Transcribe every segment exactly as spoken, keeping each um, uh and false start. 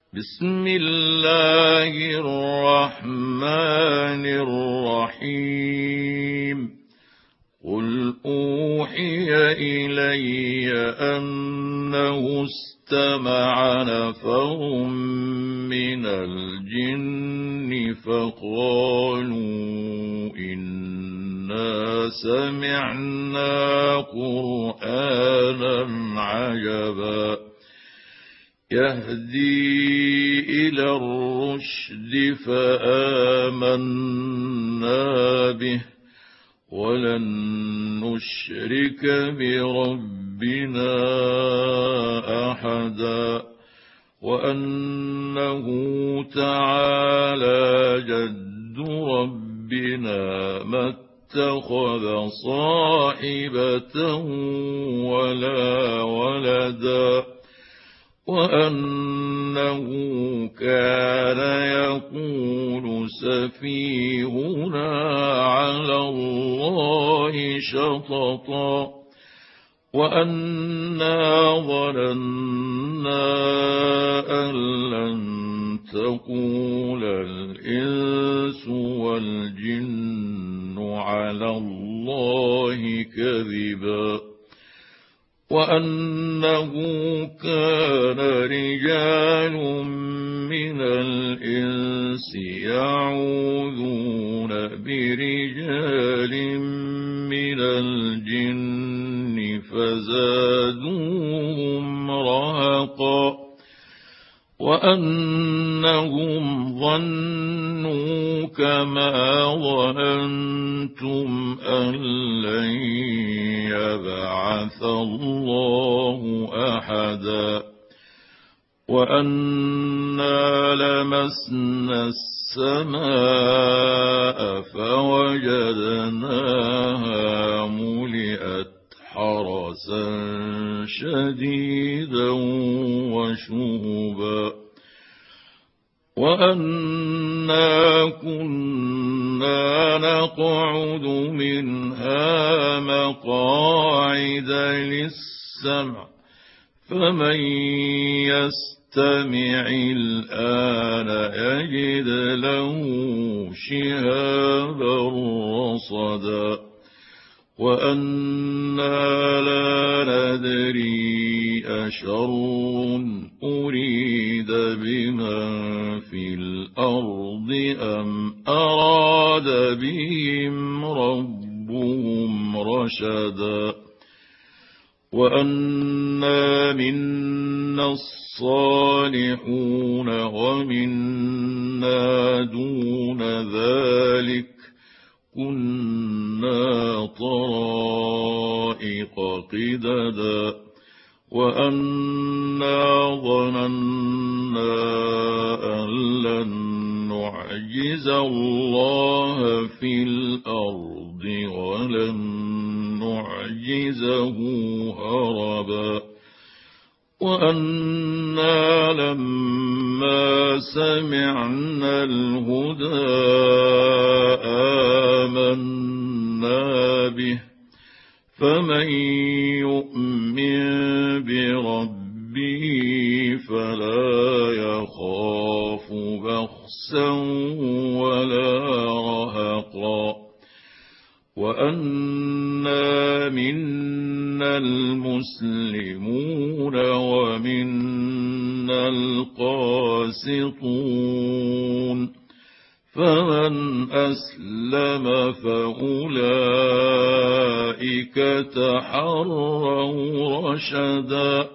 بسم الله الرحمن الرحيم قل أوحي إلي أنه استمع نفر من الجن فقالوا إنا سمعنا قرآنا عجبا يهدي إلى الرشد فآمنا به ولن نشرك بربنا أحدا وأنه تعالى جد ربنا ما اتخذ صاحبة ولا ولدا وأنه كان يقول سفيهنا على الله شططا وأنا ظننا أن لن تقول الإنس والجن على الله كذبا وأنه كان رجال من الإنس يعوذون برجال من الجن فزادوهم رهقا وأنهم ظنوا كما ظننتم أن لن يبعث الله أحدا وأنا لمسنا السماء فوجدناها ملئت حرسا شديدا وشهبا وأنا كنا نقعد منها مقاعد للسمع فمن يستمع الآن يجد له شهابا رصدا وأنا لا ندري أشر أريد بمن في الأرض أم أراد بهم ربهم رشدا وأنا منا الصالحون ومنا دون ذلك كنا طرائق قددا وأنا ظننا أن لن نعجز الله في الأرض ولن نعجزه هربا وأنا لما سمعنا الهدى آمنا به فمن يؤمن بربه فلا يخاف بخسا ولا رهقا وأنا منا المسلمون ومنا القاسطون فمن أسلم فأولئك تحروا رشدا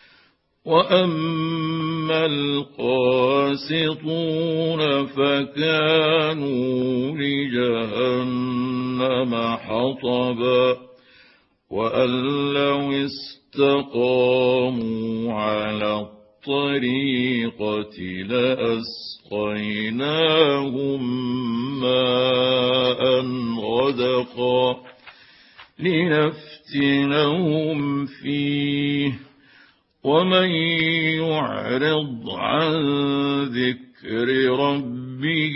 وأما القاسطون فكانوا لجهنم حطبا وأن لو استقاموا على الطريقة لأسقيناهم ماء غدقا لنفتنهم فيه ومن يعرض عن ذكر ربه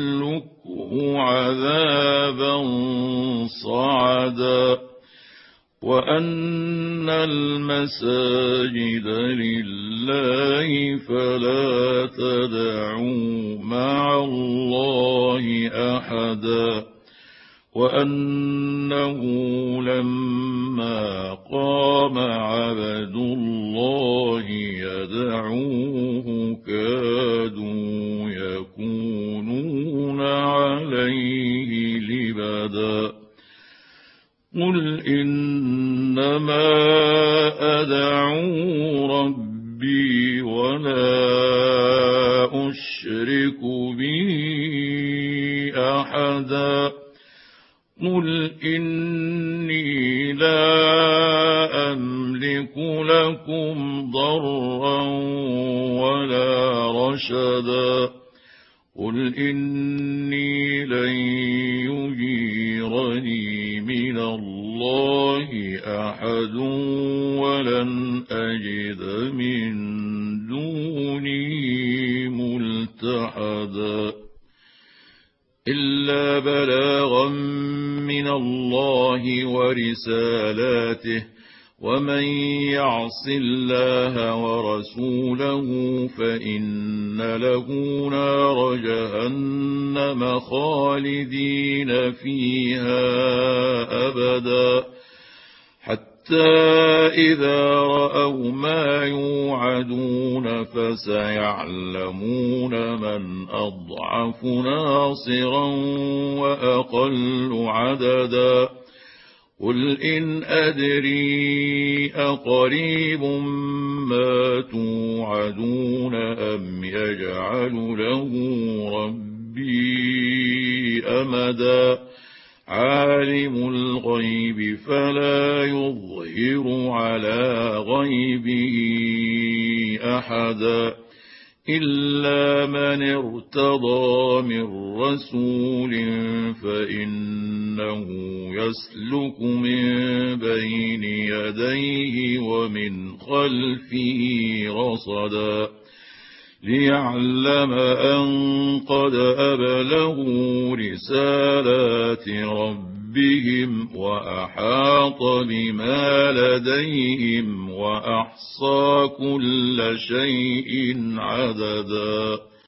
يسلكه عذابا صعدا وأن المساجد لله فلا تدعوا مع الله أحدا وأنه لما قام عبد الله يدعوه كادوا يكونون عليه لبدا قل إنما أدعو ربي ولا أشرك به أحدا قل إني لا أملك لكم ضرا ولا رشدا قل إني لن يجيرني من الله أحد ولن أجد من دونه ملتحدا إلا بلاغا من الله ورسالاته ومن يعص الله ورسوله فإن له نار جهنم خالدين فيها أبدا حتى إذا رأوا ما يوعدون فسيعلمون من أضعف ناصرا وأقل عددا قل إن أدري أقريب ما توعدون أم يجعل له ربي أمدا عالم الغيب فلا يظهر على غيبه أحدا إلا من ارتضى من رسول فإنه يسلك من بين يديه ومن خلفه رصدا ليعلم أن قد أبلغوا رسالات ربهم وأحاط بما لديهم وأحصى كل شيء عددا